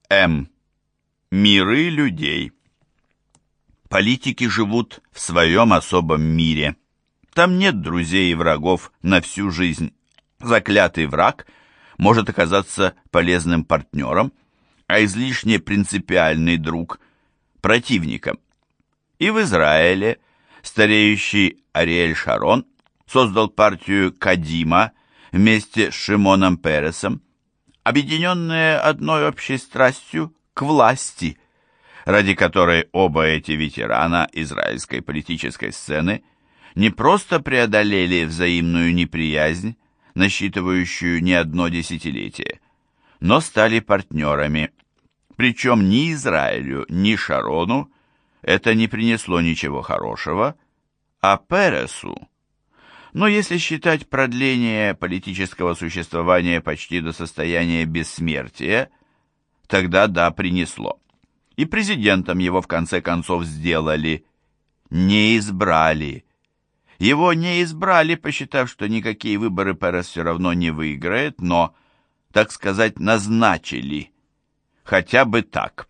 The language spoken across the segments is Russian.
М. Миры людей. Политики живут в своем особом мире. Там нет друзей и врагов на всю жизнь. Заклятый враг может оказаться полезным партнером, а излишне принципиальный друг – противником. И в Израиле стареющий Ариэль Шарон создал партию Кадима вместе с Шимоном Пересом, объединенные одной общей страстью к власти, ради которой оба эти ветерана израильской политической сцены не просто преодолели взаимную неприязнь, насчитывающую не одно десятилетие, но стали партнерами. Причем ни Израилю, ни Шарону это не принесло ничего хорошего, а Пересу. Но если считать продление политического существования почти до состояния бессмертия, тогда да, принесло. И президентом его в конце концов сделали, не избрали. Его не избрали, посчитав, что никакие выборы Перес все равно не выиграет, но, так сказать, назначили. Хотя бы так.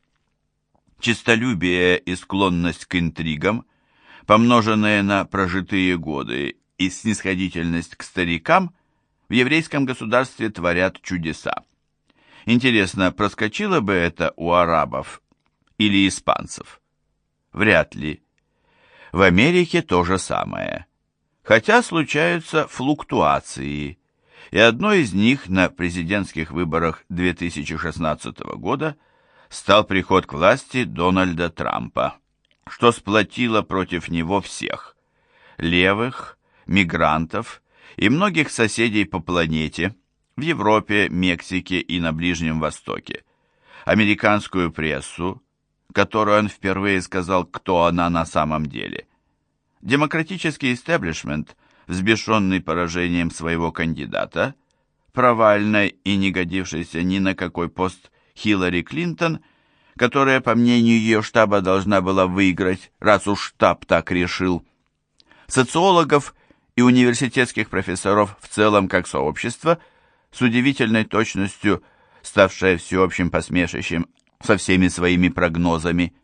Честолюбие и склонность к интригам, помноженные на прожитые годы, и снисходительность к старикам в еврейском государстве творят чудеса. Интересно, проскочило бы это у арабов или испанцев? Вряд ли. В Америке то же самое. Хотя случаются флуктуации, и одной из них на президентских выборах 2016 года стал приход к власти Дональда Трампа, что сплотило против него всех – левых, мигрантов и многих соседей по планете, в Европе, Мексике и на Ближнем Востоке, американскую прессу, которую он впервые сказал, кто она на самом деле. Демократический истеблишмент, взбешенный поражением своего кандидата, провальной и не годившейся ни на какой пост Хиллари Клинтон, которая, по мнению ее штаба, должна была выиграть, раз уж штаб так решил. Социологов и университетских профессоров в целом как сообщество, с удивительной точностью ставшее всеобщим посмешищем со всеми своими прогнозами.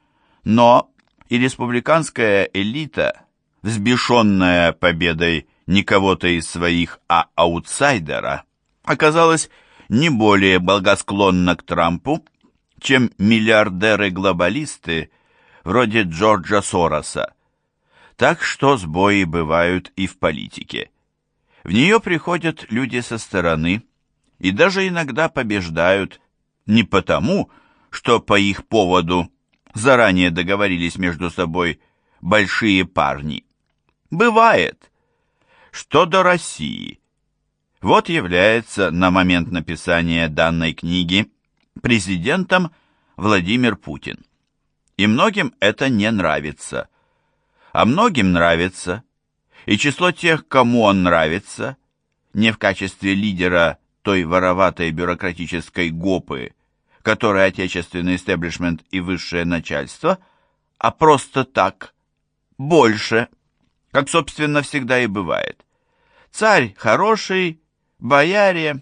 Но и республиканская элита, взбешенная победой не кого-то из своих, а аутсайдера, оказалась не более благосклонна к Трампу, чем миллиардеры-глобалисты вроде Джорджа Сороса. Так что сбои бывают и в политике. В нее приходят люди со стороны и даже иногда побеждают не потому, что по их поводу заранее договорились между собой большие парни. Бывает. Что до России. Вот является на момент написания данной книги президентом Владимир Путин. И многим это не нравится. А многим нравится. И число тех, кому он нравится, не в качестве лидера той вороватой бюрократической гопы, которой отечественный истеблишмент и высшее начальство, а просто так, больше, как, собственно, всегда и бывает. Царь хороший, бояре,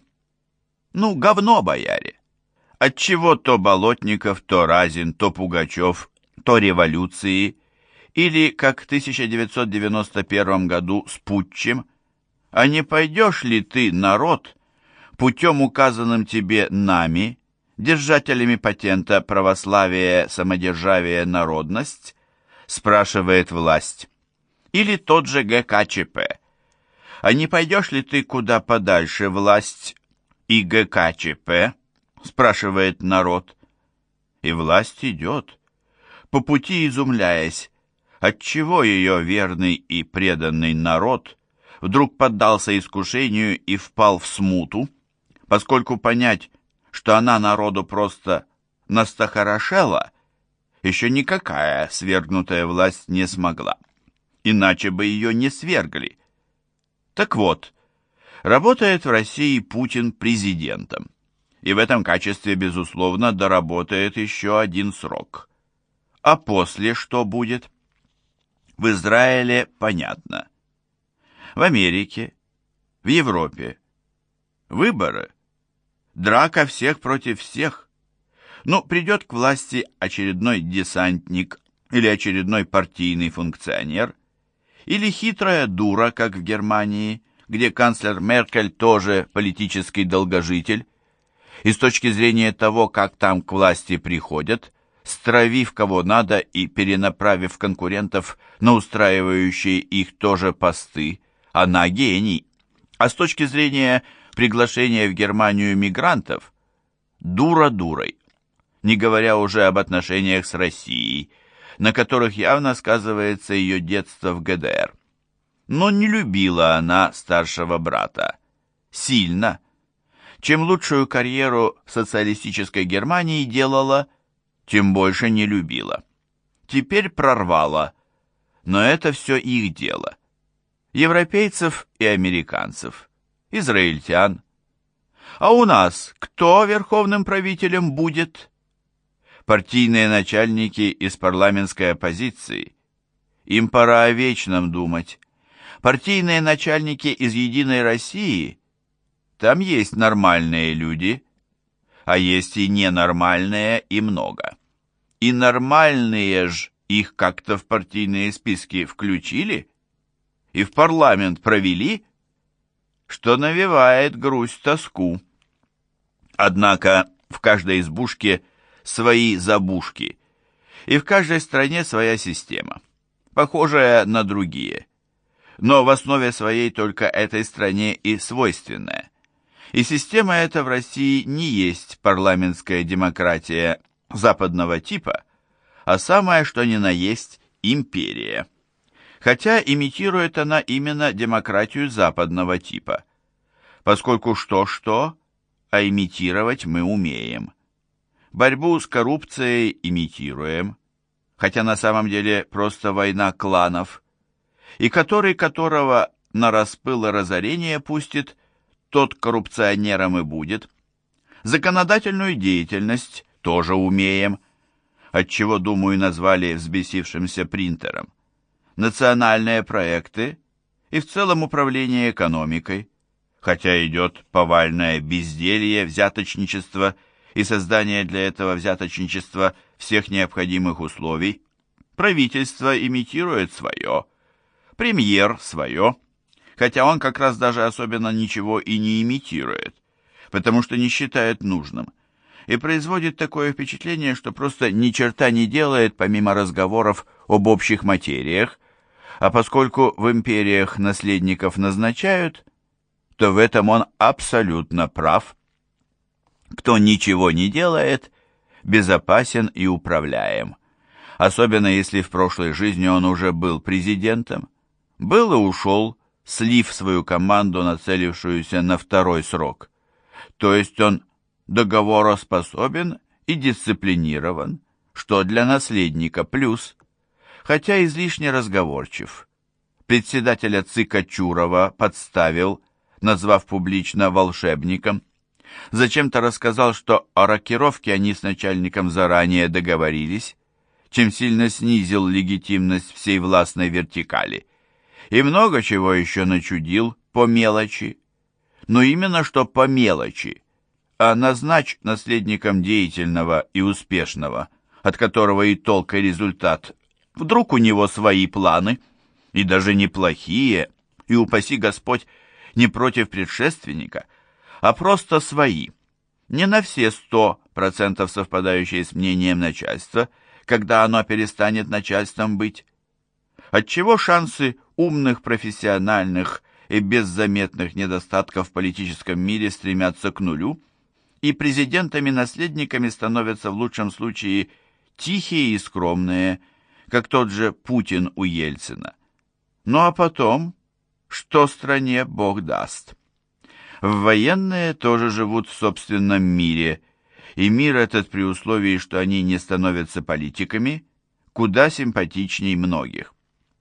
говно бояре. Отчего то Болотников, то Разин, то Пугачев, то революции, или, как в 1991 году с путчем, а не пойдешь ли ты, народ, путем, указанным тебе нами, держателями патента православие, самодержавие, народность, спрашивает власть. Или тот же ГКЧП. А не пойдешь ли ты куда подальше, власть и ГКЧП, спрашивает народ. И власть идет, по пути изумляясь, отчего ее верный и преданный народ вдруг поддался искушению и впал в смуту, поскольку понять, что она народу просто настохорошела, еще никакая свергнутая власть не смогла. Иначе бы ее не свергли. Так вот, работает в России Путин президентом, и в этом качестве, безусловно, доработает еще один срок. А после что будет? В Израиле понятно. В Америке, в Европе. Выборы. Драка всех против всех. Ну, придет к власти очередной десантник или очередной партийный функционер, или хитрая дура, как в Германии, где канцлер Меркель тоже политический долгожитель, и с точки зрения того, как там к власти приходят, стравив кого надо и перенаправив конкурентов на устраивающие их тоже посты, она гений. А с точки зрения приглашения в Германию мигрантов, дура дурой, не говоря уже об отношениях с Россией, на которых явно сказывается ее детство в ГДР. Но не любила она старшего брата. Сильно. Чем лучшую карьеру в социалистической Германии делала, тем больше не любила. Теперь прорвала, но это все их дело. Европейцев и американцев, израильтян. А у нас кто верховным правителем будет? Партийные начальники из парламентской оппозиции. Им пора о вечном думать. Партийные начальники из «Единой России», там есть нормальные люди, а есть и ненормальные, и много. И нормальные ж их как-то в партийные списки включили и в парламент провели, что навевает грусть-тоску. Однако в каждой избушке свои забушки, и в каждой стране своя система, похожая на другие, но в основе своей только этой стране и свойственная. И система эта в России не есть парламентская демократия западного типа, а самое что ни на есть империя. Хотя имитирует она именно демократию западного типа, поскольку что-что, а имитировать мы умеем. Борьбу с коррупцией имитируем, хотя на самом деле просто война кланов, и который которого на распыл и разорение пустит, тот коррупционером и будет. Законодательную деятельность тоже умеем, отчего, думаю, назвали взбесившимся принтером. Национальные проекты и в целом управление экономикой, хотя идет повальное безделье, взяточничество и создание для этого взяточничества всех необходимых условий. Правительство имитирует свое, премьер свое, хотя он как раз даже особенно ничего и не имитирует, потому что не считает нужным, и производит такое впечатление, что просто ни черта не делает помимо разговоров об общих материях, а поскольку в империях наследников назначают, то в этом он абсолютно прав. Кто ничего не делает, безопасен и управляем, особенно если в прошлой жизни он уже был президентом, был и ушел, слив свою команду, нацелившуюся на второй срок. То есть он договороспособен и дисциплинирован, что для наследника плюс, хотя излишне разговорчив. Председателя ЦИКа Чурова подставил, назвав публично волшебником. Зачем-то рассказал, что о рокировке они с начальником заранее договорились, чем сильно снизил легитимность всей властной вертикали. И много чего еще начудил по мелочи. Но именно что по мелочи. А назначь наследником деятельного и успешного, от которого и толк, и результат. Вдруг у него свои планы, и даже неплохие, и упаси Господь, не против предшественника, а просто свои, не на все 100% совпадающие с мнением начальства, когда оно перестанет начальством быть. Отчего шансы умных, профессиональных и без заметных недостатков в политическом мире стремятся к нулю, и президентами-наследниками становятся в лучшем случае тихие и скромные, как тот же Путин у Ельцина. Ну а потом, что стране Бог даст. Военные тоже живут в собственном мире, и мир этот при условии, что они не становятся политиками, куда симпатичней многих.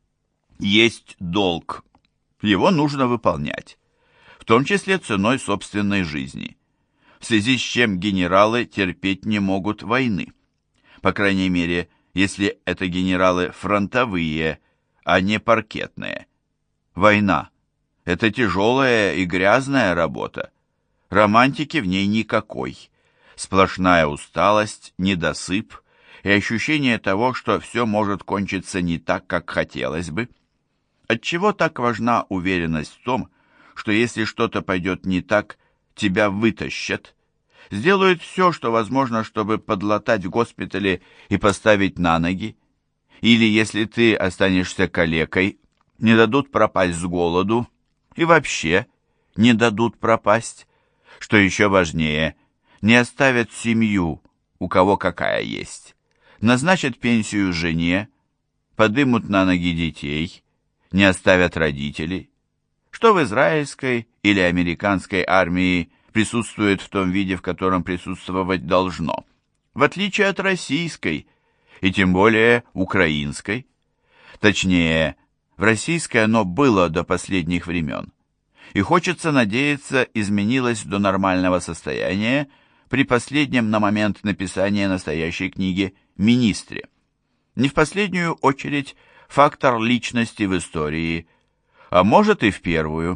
Есть долг, его нужно выполнять, в том числе ценой собственной жизни, в связи с чем генералы терпеть не могут войны. По крайней мере, если это генералы фронтовые, а не паркетные. Война – это тяжелая и грязная работа. Романтики в ней никакой. Сплошная усталость, недосып и ощущение того, что все может кончиться не так, как хотелось бы. Отчего так важна уверенность в том, что если что-то пойдет не так, тебя вытащат, сделают все, что возможно, чтобы подлатать в госпитале и поставить на ноги, или если ты останешься калекой, не дадут пропасть с голоду и вообще не дадут пропасть. Что еще важнее, не оставят семью, у кого какая есть, назначат пенсию жене, подымут на ноги детей, не оставят родителей, что в израильской или американской армии присутствует в том виде, в котором присутствовать должно, в отличие от российской и тем более украинской. Точнее, в российской оно было до последних времен, и хочется надеяться, изменилось до нормального состояния при последнем на момент написания настоящей книги министре. Не в последнюю очередь фактор личности в истории, а может и в первую.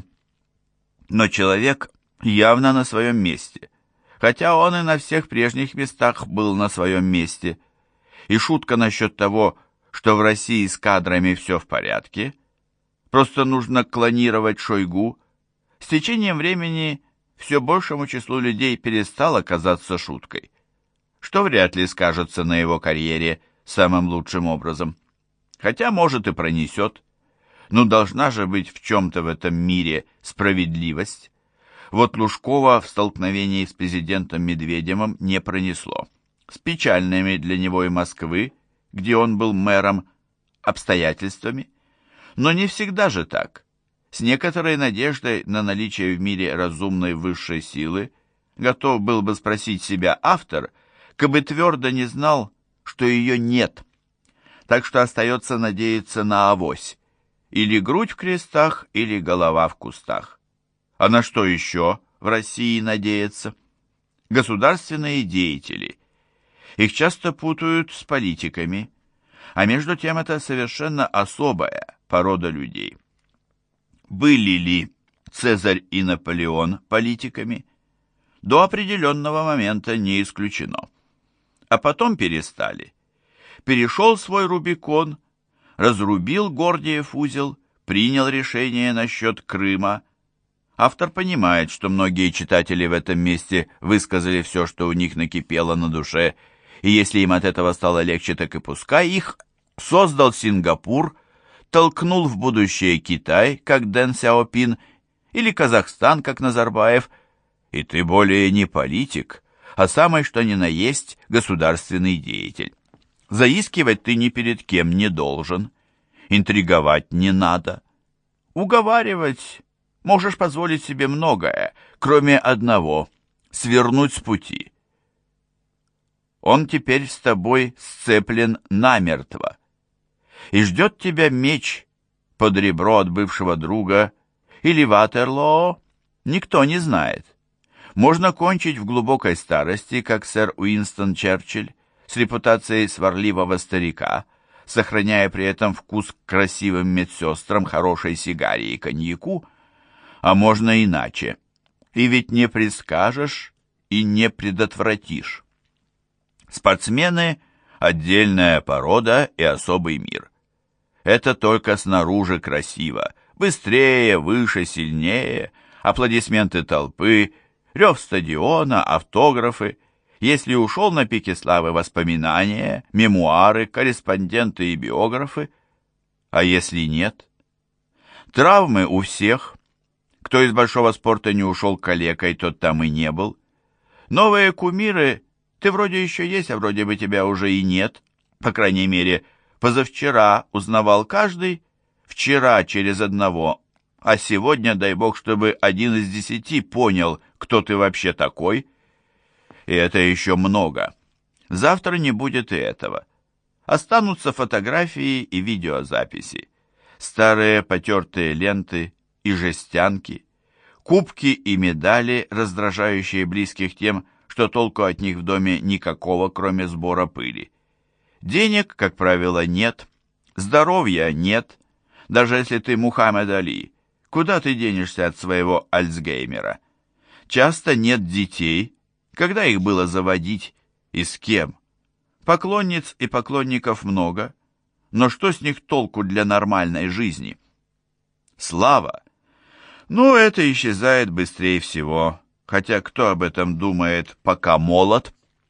Но человек явно на своем месте, хотя он и на всех прежних местах был на своем месте. И шутка насчет того, что в России с кадрами все в порядке, просто нужно клонировать Шойгу, с течением времени все большему числу людей перестало казаться шуткой, что вряд ли скажется на его карьере самым лучшим образом. Хотя, может, и пронесет. Но должна же быть в чем-то в этом мире справедливость. Вот Лужкова в столкновении с президентом Медведевым не пронесло. С печальными для него и Москвы, где он был мэром, обстоятельствами. Но не всегда же так. С некоторой надеждой на наличие в мире разумной высшей силы готов был бы спросить себя автор, кабы твердо не знал, что ее нет. Так что остается надеяться на авось. Или грудь в крестах, или голова в кустах. А на что еще в России надеяться? Государственные деятели. Их часто путают с политиками, а между тем это совершенно особая порода людей. Были ли Цезарь и Наполеон политиками? До определенного момента не исключено. А потом перестали. Перешел свой Рубикон, разрубил Гордиев узел, принял решение насчет Крыма. Автор понимает, что многие читатели в этом месте высказали все, что у них накипело на душе, и если им от этого стало легче, так и пускай их. Создал Сингапур, толкнул в будущее Китай, как Дэн Сяопин, или Казахстан, как Назарбаев, и ты более не политик, а самый что ни на есть государственный деятель. Заискивать ты ни перед кем не должен, интриговать не надо. Уговаривать можешь позволить себе многое, кроме одного — свернуть с пути. Он теперь с тобой сцеплен намертво, и ждет тебя меч под ребро от бывшего друга или Ватерлоо, никто не знает. Можно кончить в глубокой старости, как сэр Уинстон Черчилль, с репутацией сварливого старика, сохраняя при этом вкус к красивым медсестрам, хорошей сигаре и коньяку, а можно иначе. И ведь не предскажешь и не предотвратишь. Спортсмены – отдельная порода и особый мир. Это только снаружи красиво, быстрее, выше, сильнее, аплодисменты толпы, рев стадиона, автографы. Если ушел на пике славы воспоминания, мемуары, корреспонденты и биографы, а если нет? Травмы у всех. Кто из большого спорта не ушел калекой, тот там и не был. Новые кумиры, ты вроде еще есть, а вроде бы тебя уже и нет. По крайней мере, позавчера узнавал каждый, вчера через одного, а сегодня, дай бог, чтобы 1 из 10 понял, кто ты вообще такой. И это еще много. Завтра не будет и этого. Останутся фотографии и видеозаписи, старые потертые ленты и жестянки, кубки и медали, раздражающие близких тем, что толку от них в доме никакого, кроме сбора пыли. Денег, как правило, нет, здоровья нет. Даже если ты Мухаммед Али, куда ты денешься от своего Альцгеймера? Часто нет детей, Когда их было заводить и с кем? Поклонниц и поклонников много, но что с них толку для нормальной жизни? Слава? Ну, это исчезает быстрее всего, хотя кто об этом думает, пока молод?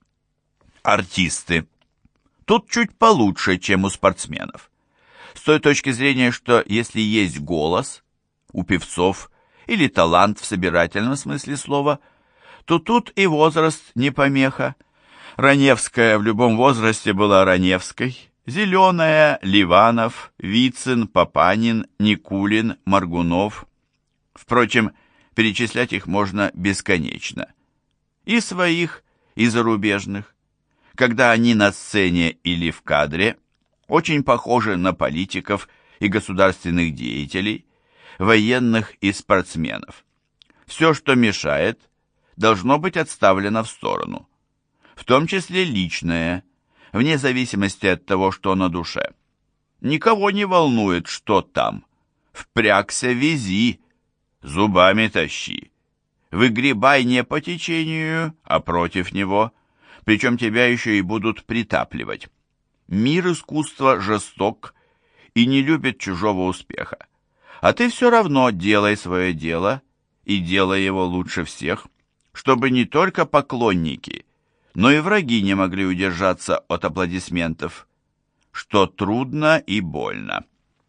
Артисты. Тут чуть получше, чем у спортсменов. С той точки зрения, что если есть голос у певцов или талант в собирательном смысле слова, то тут и возраст не помеха. Раневская в любом возрасте была Раневской, Зеленая, Ливанов, Вицин, Папанин, Никулин, Моргунов. Впрочем, перечислять их можно бесконечно. И своих, и зарубежных. Когда они на сцене или в кадре, очень похожи на политиков и государственных деятелей, военных и спортсменов. Все, что мешает, должно быть отставлено в сторону. В том числе личное, вне зависимости от того, что на душе. Никого не волнует, что там. Впрягся, вези, зубами тащи. Выгребай не по течению, а против него, причем тебя еще и будут притапливать. Мир искусства жесток и не любит чужого успеха. А ты все равно делай свое дело и делай его лучше всех, чтобы не только поклонники, но и враги не могли удержаться от аплодисментов, что трудно и больно.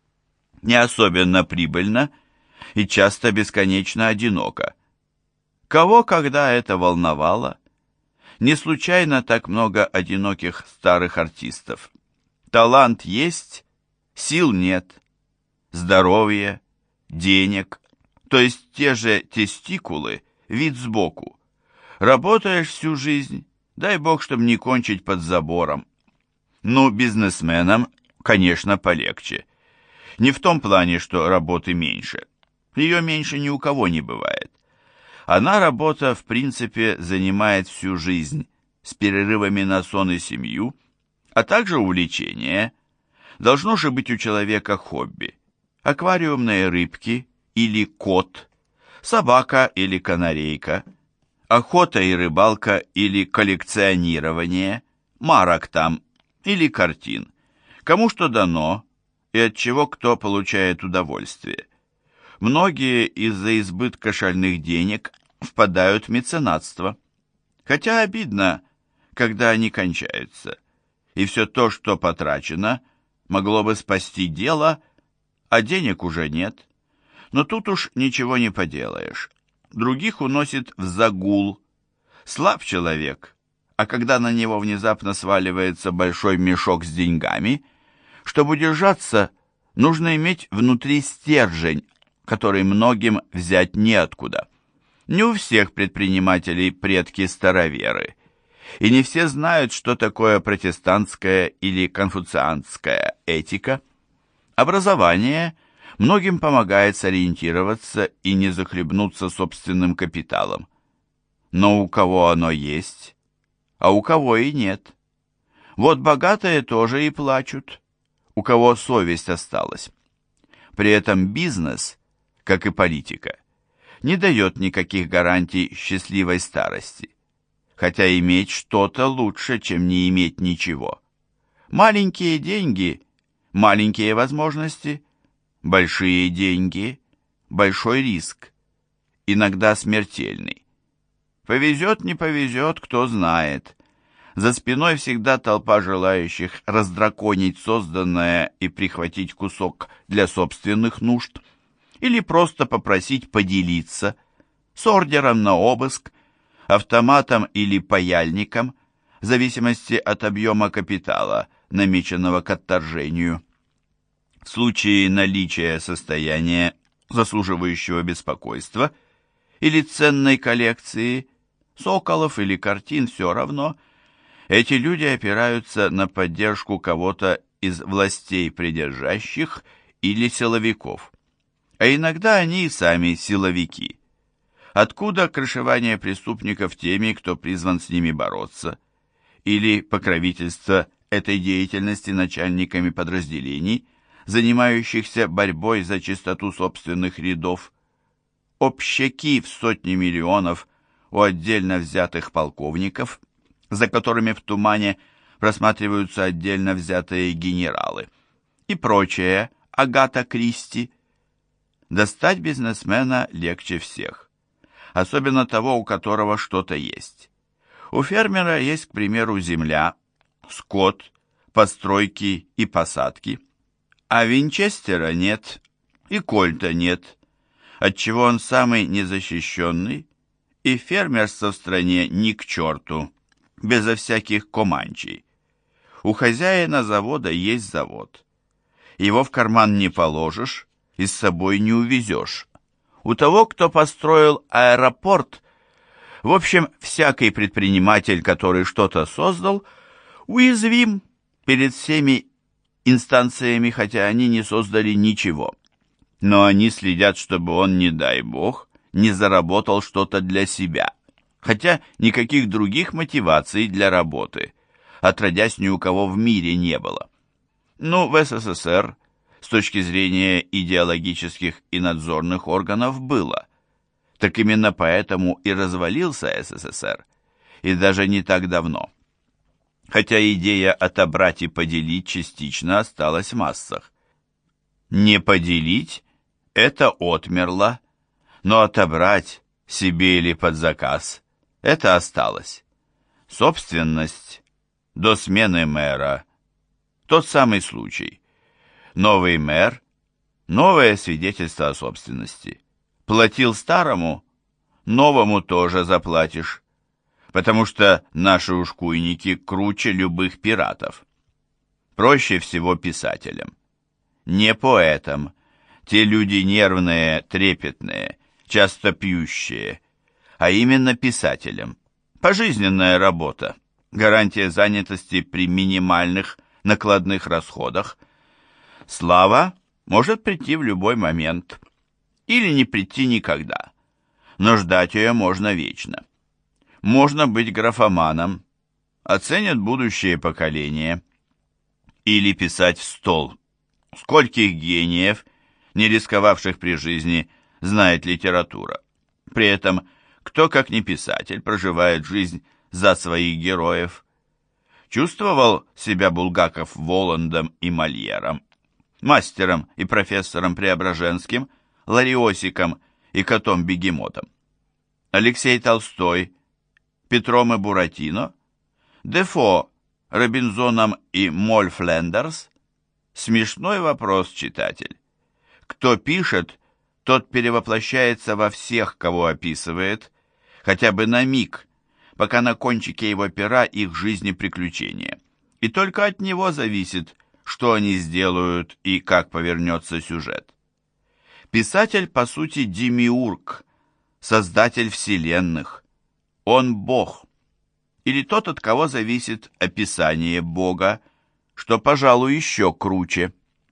Не особенно прибыльно и часто бесконечно одиноко. Кого когда это волновало? Не случайно так много одиноких старых артистов. Талант есть, сил нет, здоровье, денег, то есть те же тестикулы, вид сбоку. Работаешь всю жизнь, дай бог, чтобы не кончить под забором. Ну, бизнесменам, конечно, полегче. Не в том плане, что работы меньше. Ее меньше ни у кого не бывает. Одна работа, в принципе, занимает всю жизнь, с перерывами на сон и семью, а также увлечение. Должно же быть у человека хобби. Аквариумные рыбки или кот, собака или канарейка, охота и рыбалка или коллекционирование, марок там, или картин. Кому что дано, и от чего кто получает удовольствие. Многие из-за избытка шальных денег впадают в меценатство. Хотя обидно, когда они кончаются. И все то, что потрачено, могло бы спасти дело, а денег уже нет. Но тут уж ничего не поделаешь. Других уносит в загул. Слаб человек, а когда на него внезапно сваливается большой мешок с деньгами, чтобы удержаться, нужно иметь внутри стержень, который многим взять неоткуда. Не у всех предпринимателей предки староверы, и не все знают, что такое протестантская или конфуцианская этика. Образование многим помогает сориентироваться и не захлебнуться собственным капиталом. Но у кого оно есть, а у кого и нет. Вот богатые тоже и плачут, у кого совесть осталась. При этом бизнес, как и политика, не дает никаких гарантий счастливой старости, хотя иметь что-то лучше, чем не иметь ничего. Маленькие деньги, маленькие возможности, большие деньги, большой риск, иногда смертельный. Повезет, не повезет, кто знает. За спиной всегда толпа желающих раздраконить созданное и прихватить кусок для собственных нужд, или просто попросить поделиться с ордером на обыск, автоматом или паяльником, в зависимости от объема капитала, намеченного к отторжению. В случае наличия состояния, заслуживающего беспокойства, или ценной коллекции, соколов или картин, все равно, эти люди опираются на поддержку кого-то из властей придержащих или силовиков. А иногда они и сами силовики. Откуда крышевание преступников теми, кто призван с ними бороться? Или покровительство этой деятельности начальниками подразделений, занимающихся борьбой за чистоту собственных рядов? Общаки в сотни миллионов у отдельно взятых полковников, за которыми в тумане просматриваются отдельно взятые генералы, и прочее Агата Кристи. Достать бизнесмена легче всех, особенно того, у которого что-то есть. У фермера есть, к примеру, земля, скот, постройки и посадки, а Винчестера нет и Кольта нет, отчего он самый незащищенный, и фермерство в стране ни к черту, безо всяких команчей. У хозяина завода есть завод. Его в карман не положишь и с собой не увезешь. У того, кто построил аэропорт, в общем, всякий предприниматель, который что-то создал, уязвим перед всеми инстанциями, хотя они не создали ничего. Но они следят, чтобы он, не дай бог, не заработал что-то для себя, хотя никаких других мотиваций для работы, отродясь, ни у кого в мире не было. Ну, в СССР с точки зрения идеологических и надзорных органов было. Так именно поэтому и развалился СССР, и даже не так давно. Хотя идея отобрать и поделить частично осталась в массах. Не поделить – это отмерло, но отобрать себе или под заказ – это осталось. Собственность до смены мэра – тот самый случай. Новый мэр – новое свидетельство о собственности. Платил старому, новому тоже заплатишь, потому что наши ушкуйники круче любых пиратов. Проще всего писателям. Не поэтам. Те люди нервные, трепетные, часто пьющие, а именно писателям. Пожизненная работа, гарантия занятости при минимальных накладных расходах. Слава может прийти в любой момент или не прийти никогда, но ждать ее можно вечно. Можно быть графоманом, оценят будущее поколение, или писать в стол. Скольких гениев, не рисковавших при жизни, знает литература. При этом, кто, как не писатель, проживает жизнь за своих героев. Чувствовал себя Булгаков Воландом и Мольером, мастером и профессором Преображенским, Лариосиком и котом-бегемотом. Алексей Толстой Петром и Буратино, Дефо Робинзоном и Моль Флендерс? Смешной вопрос, читатель. Кто пишет, тот перевоплощается во всех, кого описывает, хотя бы на миг, пока на кончике его пера их жизни приключения. И только от него зависит, что они сделают и как повернется сюжет. Писатель, по сути, демиург, создатель вселенных. Он Бог. Или тот, от кого зависит описание Бога, что, пожалуй, еще круче.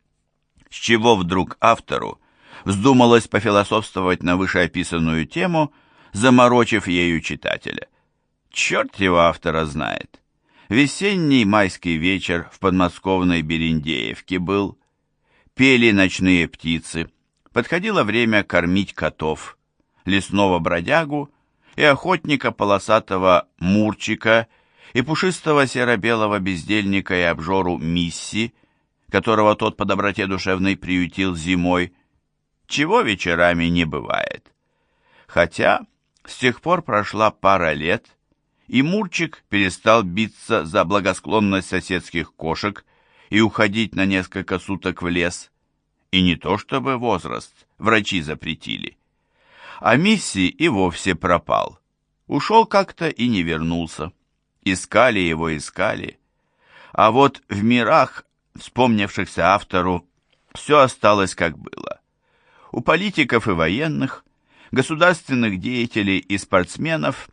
С чего вдруг автору вздумалось пофилософствовать на вышеописанную тему, заморочив ею читателя? Черт его автора знает. Весенний майский вечер в подмосковной Берендеевке был. Пели ночные птицы. Подходило время кормить котов, лесного бродягу и охотника полосатого Мурчика, и пушистого серо-белого бездельника и обжору Мисси, которого тот по доброте душевной приютил зимой, чего вечерами не бывает. Хотя с тех пор прошла пара лет, и Мурчик перестал биться за благосклонность соседских кошек и уходить на несколько суток в лес. И не то чтобы возраст, врачи запретили. А Мисси и вовсе пропал. Ушел как-то и не вернулся. Искали его, искали. А вот в мирах, вспомнившихся автору, все осталось как было. У политиков и военных, государственных деятелей и спортсменов,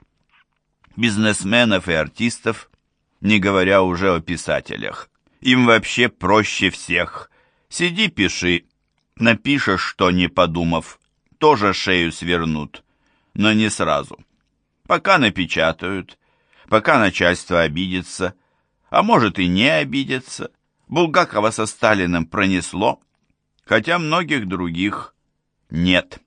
бизнесменов и артистов, не говоря уже о писателях, им вообще проще всех. Сиди, пиши, напишешь, что не подумав, тоже шею свернут, но не сразу. Пока напечатают, пока начальство обидится, а может и не обидится. Булгакова со Сталиным пронесло, хотя многих других нет.